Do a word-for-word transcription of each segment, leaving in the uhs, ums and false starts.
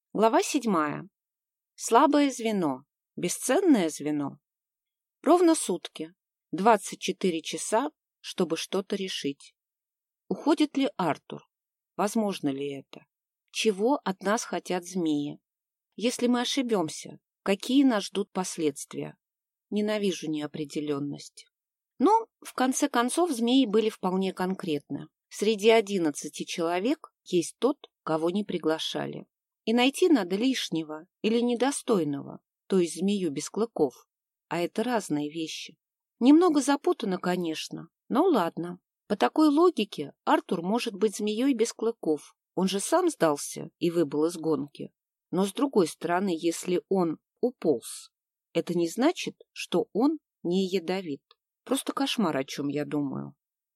Глава седьмая. Слабое звено. Бесценное звено. Ровно сутки. двадцать четыре часа, чтобы что-то решить. Уходит ли Артур? Возможно ли это? Чего от нас хотят змеи? Если мы ошибемся, какие нас ждут последствия? Ненавижу неопределенность. Но, в конце концов, змеи были вполне конкретны. Среди одиннадцати человек есть тот, кого не приглашали. И найти надо лишнего или недостойного, то есть змею без клыков. А это разные вещи. Немного запутано, конечно, но ладно. По такой логике Артур может быть змеей без клыков. Он же сам сдался и выбыл из гонки. Но с другой стороны, если он уполз, это не значит, что он не ядовит. Просто кошмар, о чем я думаю.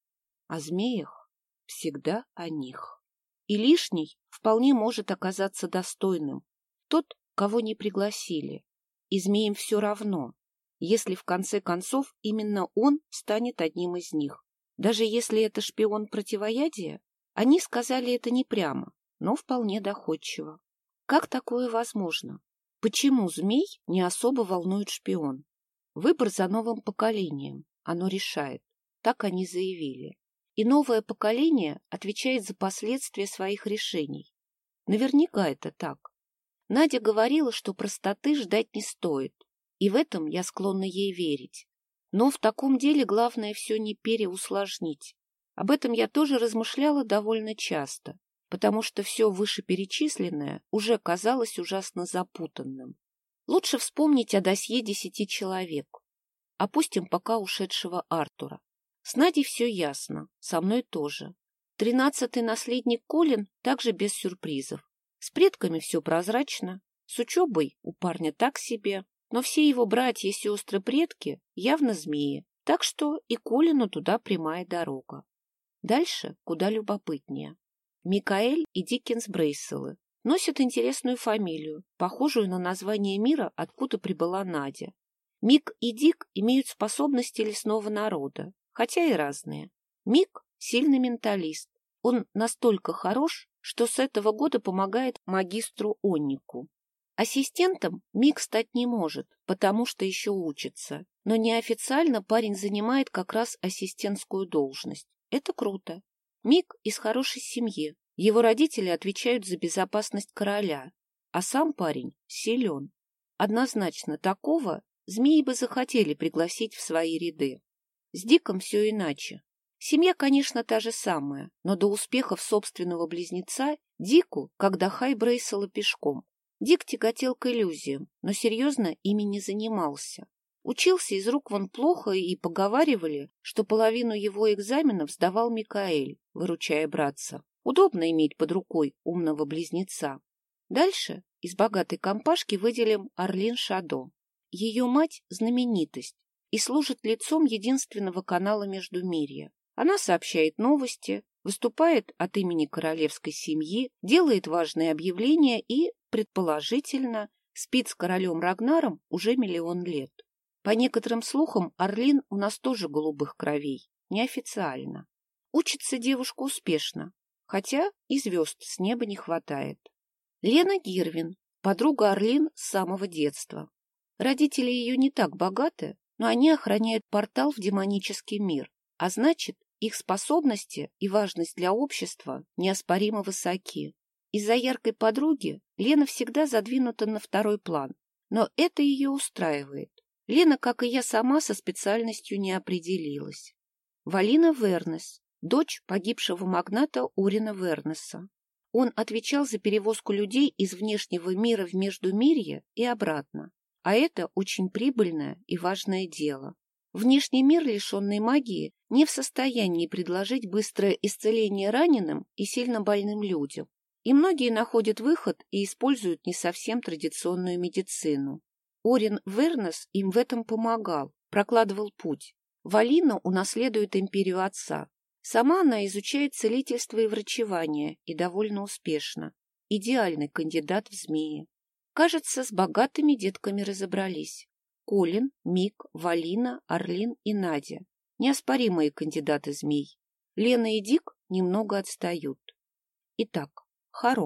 О змеях всегда о них. И лишний вполне может оказаться достойным. Тот, кого не пригласили. И змеям все равно, если в конце концов именно он станет одним из них. Даже если это шпион противоядия, они сказали это не прямо, но вполне доходчиво. Как такое возможно? Почему змей не особо волнует шпион? Выбор за новым поколением. Оно решает. Так они заявили. И новое поколение отвечает за последствия своих решений. Наверняка это так. Надя говорила, что простоты ждать не стоит, и в этом я склонна ей верить. Но в таком деле главное все не переусложнить. Об этом я тоже размышляла довольно часто, потому что все вышеперечисленное уже казалось ужасно запутанным. Лучше вспомнить о досье десяти человек. Опустим пока ушедшего Артура. С Надей все ясно, со мной тоже. Тринадцатый наследник Колин также без сюрпризов. С предками все прозрачно, с учебой у парня так себе, но все его братья, сестры, предки явно змеи, так что и Колину туда прямая дорога. Дальше куда любопытнее. Микаэль и Диккенс Брейселы носят интересную фамилию, похожую на название мира, откуда прибыла Надя. Мик и Дик имеют способности лесного народа, хотя и разные. Мик – сильный менталист. Он настолько хорош, что с этого года помогает магистру Оннику. Ассистентом Мик стать не может, потому что еще учится. Но неофициально парень занимает как раз ассистентскую должность. Это круто. Мик из хорошей семьи. Его родители отвечают за безопасность короля. А сам парень силен. Однозначно такого змеи бы захотели пригласить в свои ряды. С Диком все иначе. Семья, конечно, та же самая, но до успехов собственного близнеца Дику, как до Хай Брейсела пешком. Дик тяготел к иллюзиям, но серьезно ими не занимался. Учился из рук вон плохо, и поговаривали, что половину его экзаменов сдавал Микаэль, выручая братца. Удобно иметь под рукой умного близнеца. Дальше из богатой компашки выделим Арлин Шадо. Ее мать – знаменитость и служит лицом единственного канала Междумирья. Она сообщает новости, выступает от имени королевской семьи, делает важные объявления и, предположительно, спит с королем Рагнаром уже миллион лет. По некоторым слухам, Арлин у нас тоже голубых кровей, неофициально. Учится девушка успешно, хотя и звезд с неба не хватает. Лена Гирвин, подруга Арлин с самого детства. Родители ее не так богаты, но они охраняют портал в демонический мир, а значит, их способности и важность для общества неоспоримо высоки. Из-за яркой подруги Лена всегда задвинута на второй план, но это ее устраивает. Лена, как и я сама, со специальностью не определилась. Валина Вернес, дочь погибшего магната Урина Вернеса. Он отвечал за перевозку людей из внешнего мира в Междумирье и обратно. А это очень прибыльное и важное дело. Внешний мир, лишенный магии, не в состоянии предложить быстрое исцеление раненым и сильно больным людям. И многие находят выход и используют не совсем традиционную медицину. Орин Вернес им в этом помогал, прокладывал путь. Валина унаследует империю отца. Сама она изучает целительство и врачевание, и довольно успешно. Идеальный кандидат в змеи. Кажется, с богатыми детками разобрались. Колин, Мик, Валина, Арлин и Надя. Неоспоримые кандидаты змей. Лена и Дик немного отстают. Итак, Харон.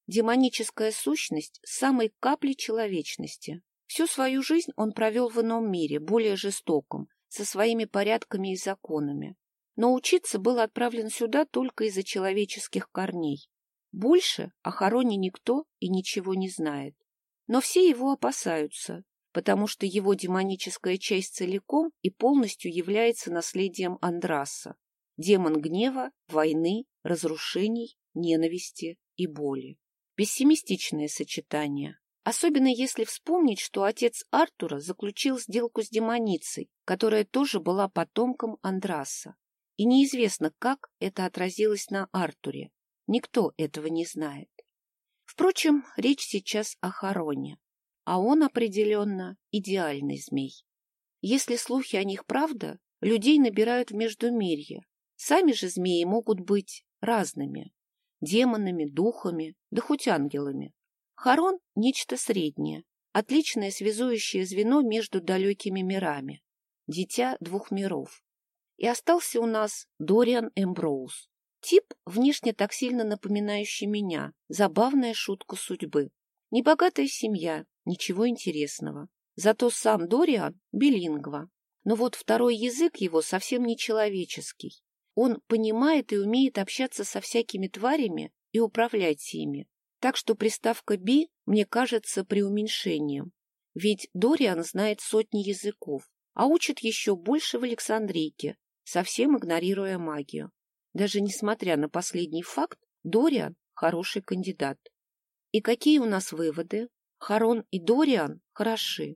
демоническая сущность с самой каплей человечности. Всю свою жизнь он провел в ином мире, более жестоком, со своими порядками и законами. Но учиться был отправлен сюда только из-за человеческих корней. Больше о Хароне никто и ничего не знает. Но все его опасаются, потому что его демоническая часть целиком и полностью является наследием Андраса. Демон гнева, войны, разрушений, ненависти и боли. Пессимистичное сочетание. Особенно если вспомнить, что отец Артура заключил сделку с демоницей, которая тоже была потомком Андраса. И неизвестно, как это отразилось на Артуре. Никто этого не знает. Впрочем, речь сейчас о Хароне. А он определенно идеальный змей. Если слухи о них правда, людей набирают в Междумирье. Сами же змеи могут быть разными. Демонами, духами, да хоть ангелами. Харон – нечто среднее, отличное связующее звено между далекими мирами. Дитя двух миров. И остался у нас Дориан Эмброуз. Тип, внешне так сильно напоминающий меня, забавная шутка судьбы. Небогатая семья, ничего интересного. Зато сам Дориан – билингва. Но вот второй язык его совсем не человеческий. Он понимает и умеет общаться со всякими тварями и управлять ими. Так что приставка «би» мне кажется преуменьшением. Ведь Дориан знает сотни языков, а учит еще больше в Александрийке, совсем игнорируя магию. Даже несмотря на последний факт, Дориан – хороший кандидат. И какие у нас выводы? Харон и Дориан хороши.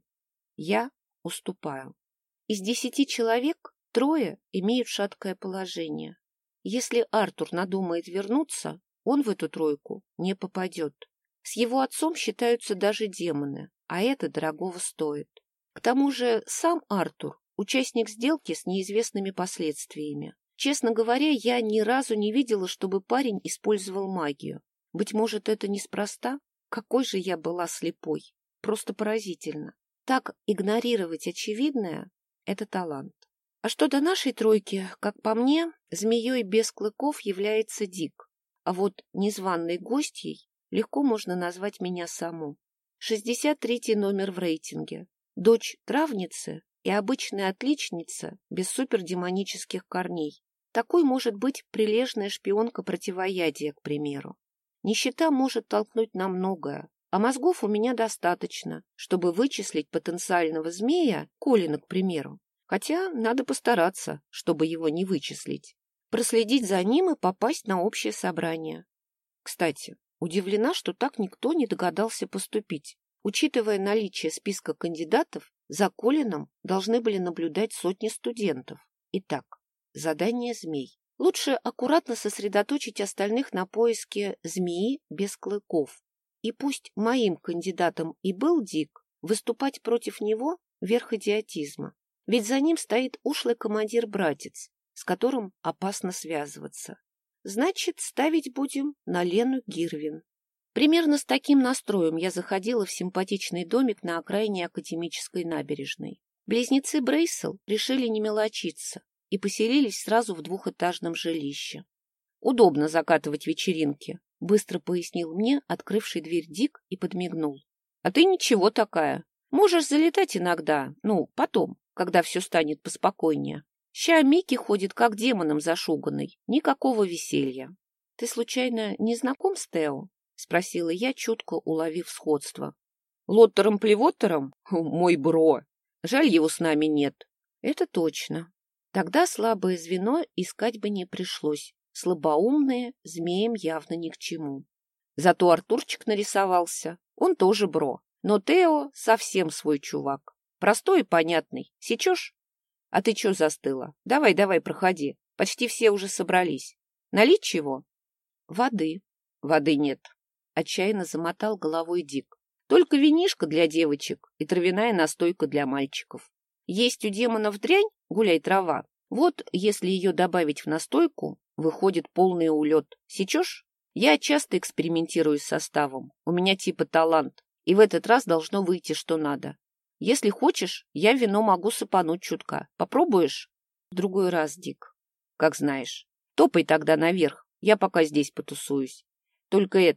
Я уступаю. Из десяти человек трое имеют шаткое положение. Если Артур надумает вернуться, он в эту тройку не попадет. С его отцом считаются даже демоны, а это дорогого стоит. К тому же сам Артур – участник сделки с неизвестными последствиями. Честно говоря, я ни разу не видела, чтобы парень использовал магию. Быть может, это неспроста? Какой же я была слепой. Просто поразительно. Так игнорировать очевидное – это талант. А что до нашей тройки, как по мне, змеей без клыков является Дик. А вот незваной гостьей легко можно назвать меня саму. шестьдесят третий номер в рейтинге. Дочь травницы и обычная отличница без супердемонических корней. Такой может быть прилежная шпионка противоядия, к примеру. Нищета может толкнуть на многое, а мозгов у меня достаточно, чтобы вычислить потенциального змея, Колина, к примеру. Хотя надо постараться, чтобы его не вычислить. Проследить за ним и попасть на общее собрание. Кстати, удивлена, что так никто не догадался поступить. Учитывая наличие списка кандидатов, за Колином должны были наблюдать сотни студентов. Итак, задание змей. Лучше аккуратно сосредоточить остальных на поиске змеи без клыков. И пусть моим кандидатом и был Дик, выступать против него – верх идиотизма. Ведь за ним стоит ушлый командир-братец, с которым опасно связываться. Значит, ставить будем на Лену Гирвин. Примерно с таким настроем я заходила в симпатичный домик на окраине Академической набережной. Близнецы Брейсел решили не мелочиться и поселились сразу в двухэтажном жилище. Удобно закатывать вечеринки, быстро пояснил мне открывший дверь Дик и подмигнул. А ты ничего такая. Можешь залетать иногда, ну, потом, когда все станет поспокойнее. Ща Микки ходит как демоном зашуганный. Никакого веселья. — Ты, случайно, не знаком с Тео? — спросила я, чутко уловив сходство. — Лоттером-плевоттером? Мой бро. Жаль, его с нами нет. — Это точно. Тогда слабое звено искать бы не пришлось. Слабоумные змеям явно ни к чему. Зато Артурчик нарисовался. Он тоже бро. Но Тео совсем свой чувак. Простой и понятный. Сечешь? А ты чё застыла? Давай, давай, проходи. Почти все уже собрались. Налить чего? Воды. Воды нет. Отчаянно замотал головой Дик. Только винишко для девочек и травяная настойка для мальчиков. Есть у демонов дрянь, гуляй трава. Вот если ее добавить в настойку, выходит полный улет. Сечешь? Я часто экспериментирую с составом. У меня типа талант. И в этот раз должно выйти что надо. Если хочешь, я вино могу сыпануть чутка. Попробуешь? В другой раз, Дик. Как знаешь. Топай тогда наверх. Я пока здесь потусуюсь. Только это,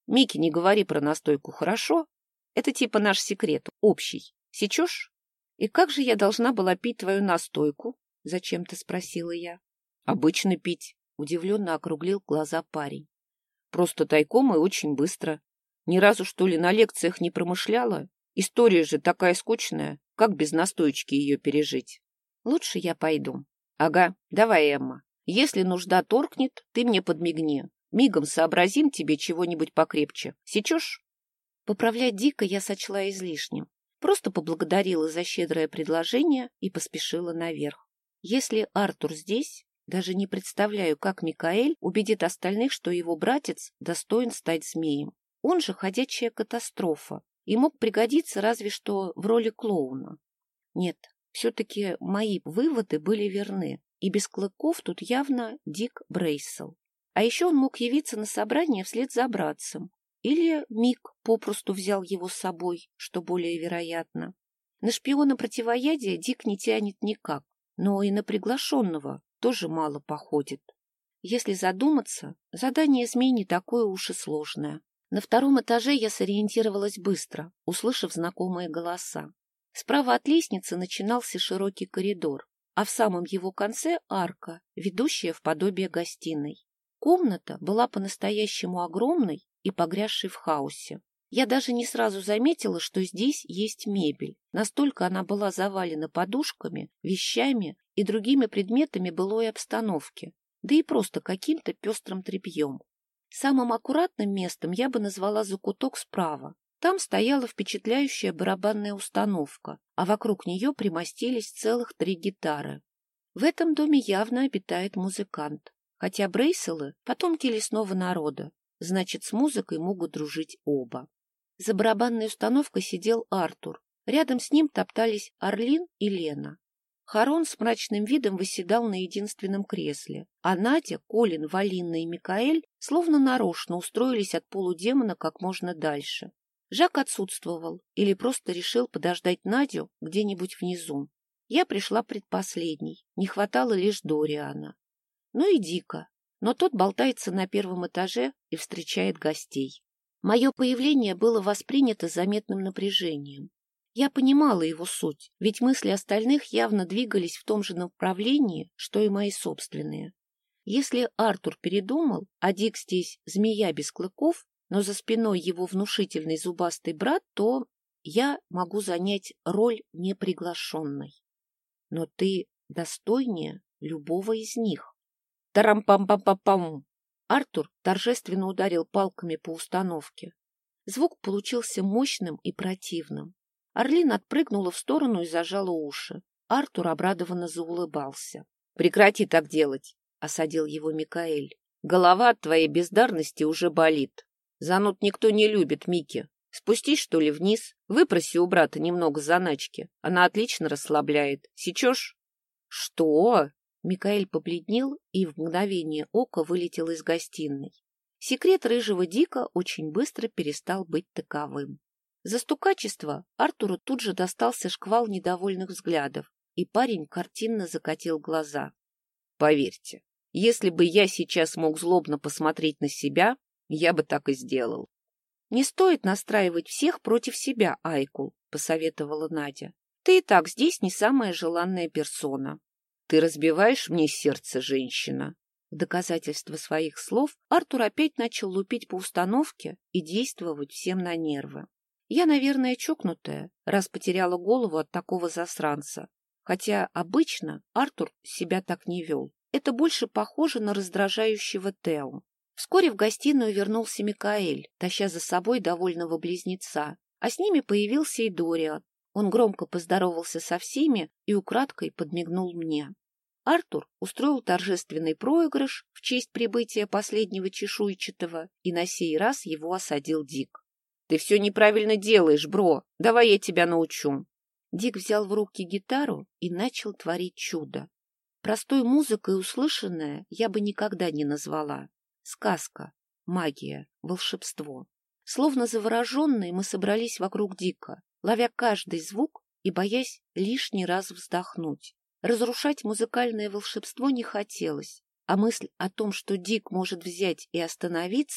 Микки, не говори про настойку, хорошо? Это типа наш секрет, общий. Сечешь? И как же я должна была пить твою настойку? Зачем-то спросила я. Обычно пить. Удивленно округлил глаза парень. Просто тайком и очень быстро. Ни разу, что ли, на лекциях не промышляла? История же такая скучная. Как без настоечки ее пережить? Лучше я пойду. Ага, давай, Эмма. Если нужда торкнет, ты мне подмигни. Мигом сообразим тебе чего-нибудь покрепче. Сечешь? Поправлять Дика я сочла излишним. Просто поблагодарила за щедрое предложение и поспешила наверх. Если Артур здесь, даже не представляю, как Микаэль убедит остальных, что его братец достоин стать змеем. Он же ходячая катастрофа и мог пригодиться разве что в роли клоуна. Нет, все-таки мои выводы были верны, и без клыков тут явно Дик Брейсел. А еще он мог явиться на собрание вслед за братцем. Или Мик попросту взял его с собой, что более вероятно. На шпиона противоядия Дик не тянет никак, но и на приглашенного тоже мало походит. Если задуматься, задание змей не такое уж и сложное. На втором этаже я сориентировалась быстро, услышав знакомые голоса. Справа от лестницы начинался широкий коридор, а в самом его конце арка, ведущая в подобие гостиной. Комната была по-настоящему огромной и погрязшей в хаосе. Я даже не сразу заметила, что здесь есть мебель. Настолько она была завалена подушками, вещами и другими предметами былой обстановки, да и просто каким-то пестрым тряпьем. Самым аккуратным местом я бы назвала закуток справа. Там стояла впечатляющая барабанная установка, а вокруг нее примостились целых три гитары. В этом доме явно обитает музыкант, хотя Брейселы — потомки лесного народа, значит, с музыкой могут дружить оба. За барабанной установкой сидел Артур. Рядом с ним топтались Орлин и Лена. Харон с мрачным видом восседал на единственном кресле, а Надя, Колин, Валинна и Микаэль словно нарочно устроились от полудемона как можно дальше. Жак отсутствовал или просто решил подождать Надю где-нибудь внизу. Я пришла предпоследней, не хватало лишь Дориана. Ну и Дика, но тот болтается на первом этаже и встречает гостей. Мое появление было воспринято заметным напряжением. Я понимала его суть, ведь мысли остальных явно двигались в том же направлении, что и мои собственные. Если Артур передумал, а Дик здесь змея без клыков, но за спиной его внушительный зубастый брат, то я могу занять роль неприглашенной. Но ты достойнее любого из них. Тарам-пам-пам-пам-пам! Артур торжественно ударил палками по установке. Звук получился мощным и противным. Орлин отпрыгнула в сторону и зажала уши. Артур обрадованно заулыбался. — Прекрати так делать, — осадил его Микаэль. — Голова от твоей бездарности уже болит. Зануд никто не любит, Микки. Спустись, что ли, вниз, выпроси у брата немного заначки. Она отлично расслабляет. Сечешь? — Что? Микаэль побледнел и в мгновение ока вылетел из гостиной. Секрет рыжего Дика очень быстро перестал быть таковым. За стукачество Артуру тут же достался шквал недовольных взглядов, и парень картинно закатил глаза. Поверьте, если бы я сейчас мог злобно посмотреть на себя, я бы так и сделал. — Не стоит настраивать всех против себя, Айкул, — посоветовала Надя. — Ты и так здесь не самая желанная персона. — Ты разбиваешь мне сердце, женщина. В доказательство своих слов Артур опять начал лупить по установке и действовать всем на нервы. Я, наверное, чокнутая, раз потеряла голову от такого засранца. Хотя обычно Артур себя так не вел. Это больше похоже на раздражающего Тео. Вскоре в гостиную вернулся Микаэль, таща за собой довольного близнеца, а с ними появился и Дориан. Он громко поздоровался со всеми и украдкой подмигнул мне. Артур устроил торжественный проигрыш в честь прибытия последнего чешуйчатого, и на сей раз его осадил Дик. — Ты все неправильно делаешь, бро. Давай я тебя научу. Дик взял в руки гитару и начал творить чудо. Простой музыкой услышанное я бы никогда не назвала. Сказка, магия, волшебство. Словно завороженные мы собрались вокруг Дика, ловя каждый звук и боясь лишний раз вздохнуть. Разрушать музыкальное волшебство не хотелось, а мысль о том, что Дик может взять и остановиться,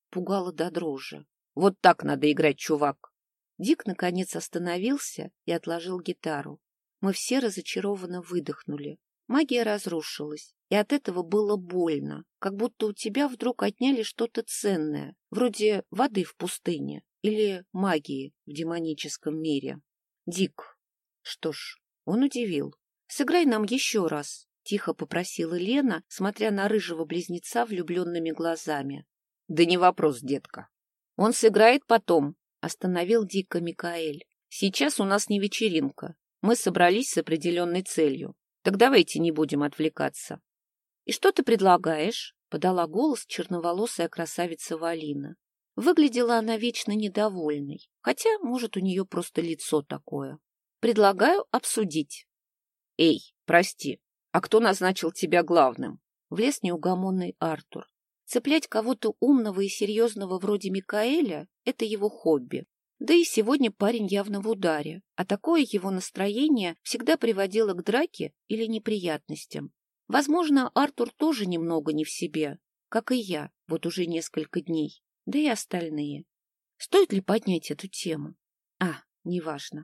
пугало до дрожи. Вот так надо играть, чувак. Дик наконец остановился и отложил гитару. Мы все разочарованно выдохнули. Магия разрушилась, и от этого было больно, как будто у тебя вдруг отняли что-то ценное, вроде воды в пустыне или магии в демоническом мире. Дик. Что ж, он удивил. «Сыграй нам еще раз», — тихо попросила Лена, смотря на рыжего близнеца влюбленными глазами. «Да не вопрос, детка. Он сыграет потом», — остановил Дика Микаэль. «Сейчас у нас не вечеринка. Мы собрались с определенной целью. Так давайте не будем отвлекаться». «И что ты предлагаешь?» — подала голос черноволосая красавица Валина. Выглядела она вечно недовольной, хотя, может, у нее просто лицо такое. «Предлагаю обсудить». «Эй, прости, а кто назначил тебя главным?» Влез неугомонный Артур. Цеплять кого-то умного и серьезного вроде Микаэля — это его хобби. Да и сегодня парень явно в ударе, а такое его настроение всегда приводило к драке или неприятностям. Возможно, Артур тоже немного не в себе, как и я, вот уже несколько дней, да и остальные. Стоит ли поднять эту тему? А, неважно.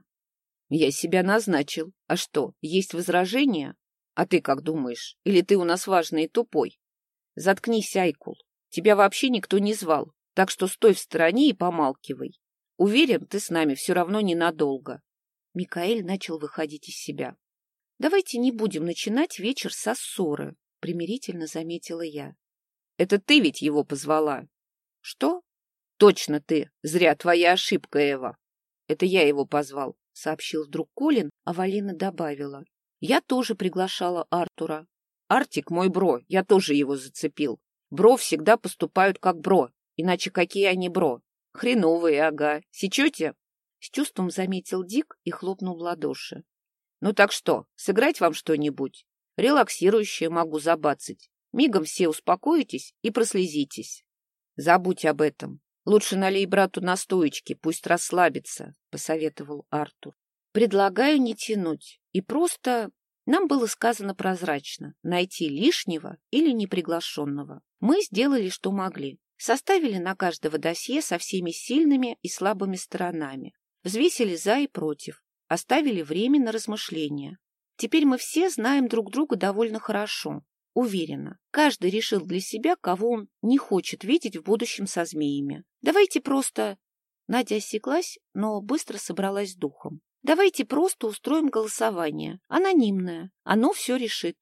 Я себя назначил. А что, есть возражения? А ты как думаешь? Или ты у нас важный и тупой? Заткнись, Айкул. Тебя вообще никто не звал, так что стой в стороне и помалкивай. Уверен, ты с нами все равно ненадолго. Микаэль начал выходить из себя. Давайте не будем начинать вечер со ссоры, примирительно заметила я. Это ты ведь его позвала? Что? Точно ты. Зря твоя ошибка, Эва. Это я его позвал, сообщил вдруг Колин, а Валина добавила. Я тоже приглашала Артура. Артик мой бро, я тоже его зацепил. Бро всегда поступают как бро, иначе какие они бро? Хреновые, ага. Сечете? С чувством заметил Дик и хлопнул в ладоши. Ну так что, сыграть вам что-нибудь? Релаксирующее могу забацать. Мигом все успокоитесь и прослезитесь. Забудь об этом. Лучше налей брату настоечки, пусть расслабится, посоветовал Артур. Предлагаю не тянуть и просто... Нам было сказано прозрачно — найти лишнего или неприглашенного. Мы сделали, что могли. Составили на каждого досье со всеми сильными и слабыми сторонами. Взвесили за и против. Оставили время на размышления. Теперь мы все знаем друг друга довольно хорошо. Уверена, каждый решил для себя, кого он не хочет видеть в будущем со змеями. Давайте просто... Надя осеклась, но быстро собралась с духом. Давайте просто устроим голосование. Анонимное. Оно все решит.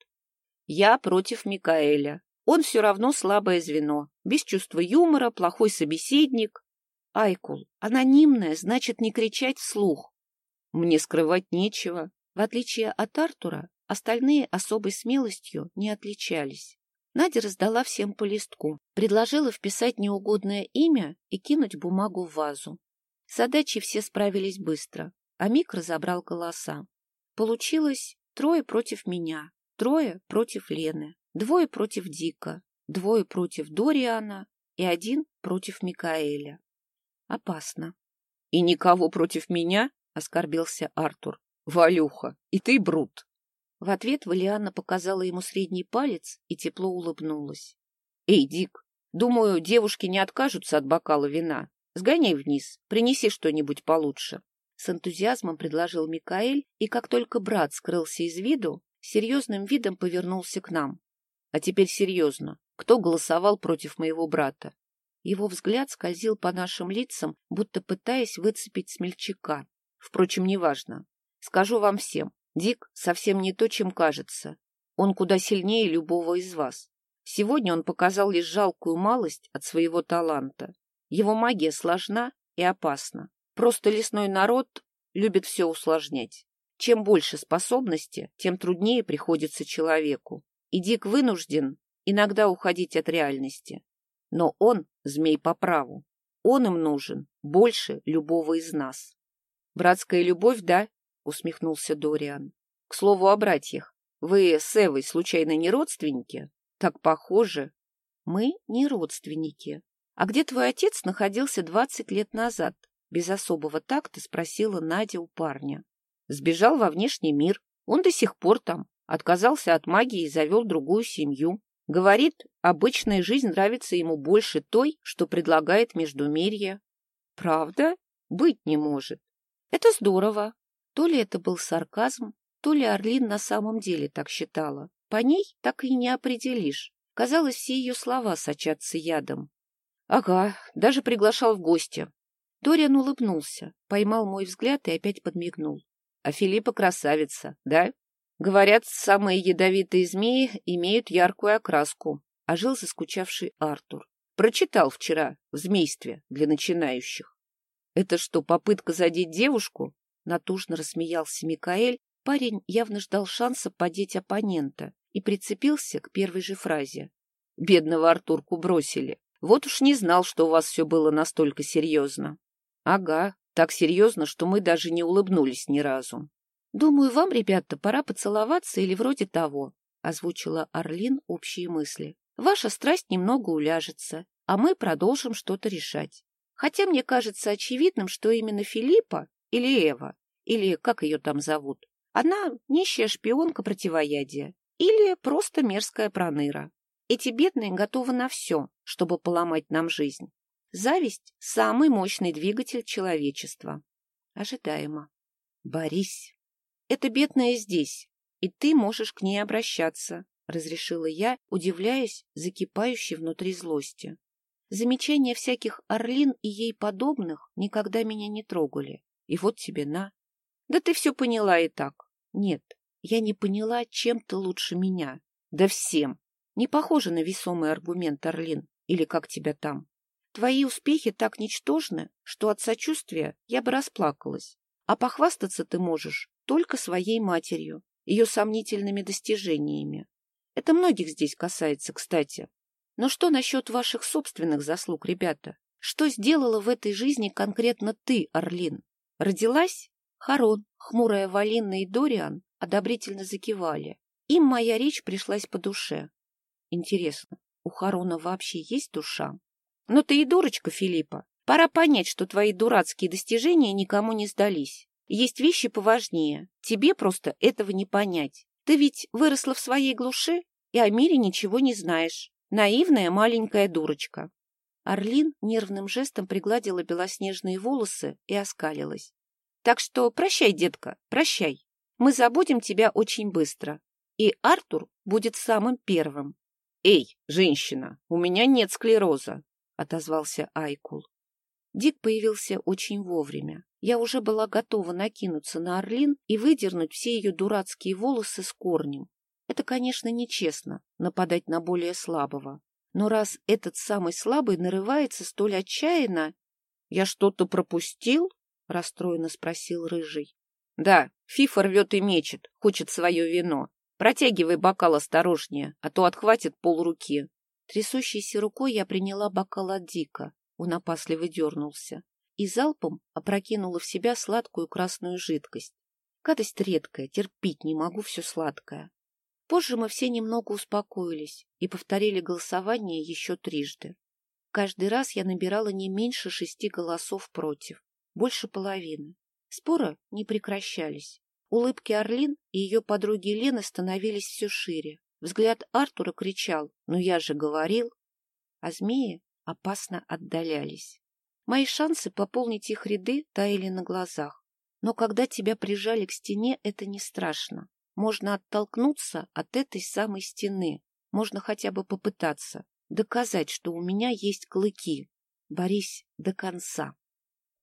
Я против Микаэля. Он все равно слабое звено. Без чувства юмора, плохой собеседник. Айкул, анонимное значит не кричать вслух. Мне скрывать нечего. В отличие от Артура, остальные особой смелостью не отличались. Надя раздала всем по листку. Предложила вписать неугодное имя и кинуть бумагу в вазу. С задачей все справились быстро. А Мик разобрал голоса. Получилось трое против меня, трое против Лены, двое против Дика, двое против Дориана и один против Микаэля. Опасно. — И никого против меня? — оскорбился Артур. — Валюха, и ты брут. В ответ Валианна показала ему средний палец и тепло улыбнулась. — Эй, Дик, думаю, девушки не откажутся от бокала вина. Сгоняй вниз, принеси что-нибудь получше. С энтузиазмом предложил Микаэль, и как только брат скрылся из виду, серьезным видом повернулся к нам. А теперь серьезно. Кто голосовал против моего брата? Его взгляд скользил по нашим лицам, будто пытаясь выцепить смельчака. Впрочем, неважно. Скажу вам всем, Дик совсем не то, чем кажется. Он куда сильнее любого из вас. Сегодня он показал лишь жалкую малость от своего таланта. Его магия сложна и опасна. Просто лесной народ любит все усложнять. Чем больше способности, тем труднее приходится человеку. И Дик вынужден иногда уходить от реальности. Но он змей по праву. Он им нужен больше любого из нас. «Братская любовь, да?» — усмехнулся Дориан. «К слову о братьях. Вы с Эвой случайно не родственники? Так похожи». «Мы не родственники. А где твой отец находился двадцать лет назад?» Без особого такта спросила Надя у парня. Сбежал во внешний мир. Он до сих пор там. Отказался от магии и завел другую семью. Говорит, обычная жизнь нравится ему больше той, что предлагает Междумирье. Правда? Быть не может. Это здорово. То ли это был сарказм, то ли Орлин на самом деле так считала. По ней так и не определишь. Казалось, все ее слова сочатся ядом. Ага, даже приглашал в гости. Дориан улыбнулся, поймал мой взгляд и опять подмигнул. А Филиппа красавица, да? Говорят, самые ядовитые змеи имеют яркую окраску. Ожил заскучавший Артур. Прочитал вчера в «Змействе» для начинающих. Это что, попытка задеть девушку? Натужно рассмеялся Микаэль. Парень явно ждал шанса поддеть оппонента и прицепился к первой же фразе. Бедного Артурку бросили. Вот уж не знал, что у вас все было настолько серьезно. Ага, так серьезно, что мы даже не улыбнулись ни разу. Думаю, вам, ребята, пора поцеловаться или вроде того, озвучила Орлин общие мысли. Ваша страсть немного уляжется, а мы продолжим что-то решать. Хотя мне кажется очевидным, что именно Филиппа или Эва, или как ее там зовут, она нищая шпионка противоядия или просто мерзкая проныра. Эти бедные готовы на все, чтобы поломать нам жизнь. Зависть – самый мощный двигатель человечества. Ожидаемо. Борись. Эта бедная здесь, и ты можешь к ней обращаться, разрешила я, удивляясь закипающей внутри злости. Замечания всяких Орлин и ей подобных никогда меня не трогали. И вот тебе на. Да ты все поняла и так. Нет, я не поняла, чем ты лучше меня. Да всем. Не похоже на весомый аргумент, Орлин, или как тебя там. Твои успехи так ничтожны, что от сочувствия я бы расплакалась. А похвастаться ты можешь только своей матерью, ее сомнительными достижениями. Это многих здесь касается, кстати. Но что насчет ваших собственных заслуг, ребята? Что сделала в этой жизни конкретно ты, Орлин? Родилась? Харон, хмурая Валинна и Дориан одобрительно закивали. Им моя речь пришлась по душе. Интересно, у Харона вообще есть душа? Но ты и дурочка, Филиппа. Пора понять, что твои дурацкие достижения никому не сдались. Есть вещи поважнее. Тебе просто этого не понять. Ты ведь выросла в своей глуши и о мире ничего не знаешь. Наивная маленькая дурочка. Орлин нервным жестом пригладила белоснежные волосы и оскалилась. Так что прощай, детка, прощай. Мы забудем тебя очень быстро. И Артур будет самым первым. Эй, женщина, у меня нет склероза, отозвался Айкул. Дик появился очень вовремя. Я уже была готова накинуться на Орлин и выдернуть все ее дурацкие волосы с корнем. Это, конечно, нечестно — нападать на более слабого. Но раз этот самый слабый нарывается столь отчаянно... — Я что-то пропустил? — расстроенно спросил Рыжий. — Да, Фифа рвет и мечет, хочет свое вино. Протягивай бокал осторожнее, а то отхватит полруки. Трясущейся рукой я приняла бокал от Дика. Он опасливо дернулся и залпом опрокинула в себя сладкую красную жидкость. Гадость редкая, терпеть не могу все сладкое. Позже мы все немного успокоились и повторили голосование еще трижды. Каждый раз я набирала не меньше шести голосов против, больше половины. Споры не прекращались. Улыбки Орлин и ее подруги Лены становились все шире. Взгляд Артура кричал: «Ну я же говорил!» А змеи опасно отдалялись. Мои шансы пополнить их ряды таяли на глазах. Но когда тебя прижали к стене, это не страшно. Можно оттолкнуться от этой самой стены. Можно хотя бы попытаться доказать, что у меня есть клыки. Борись до конца.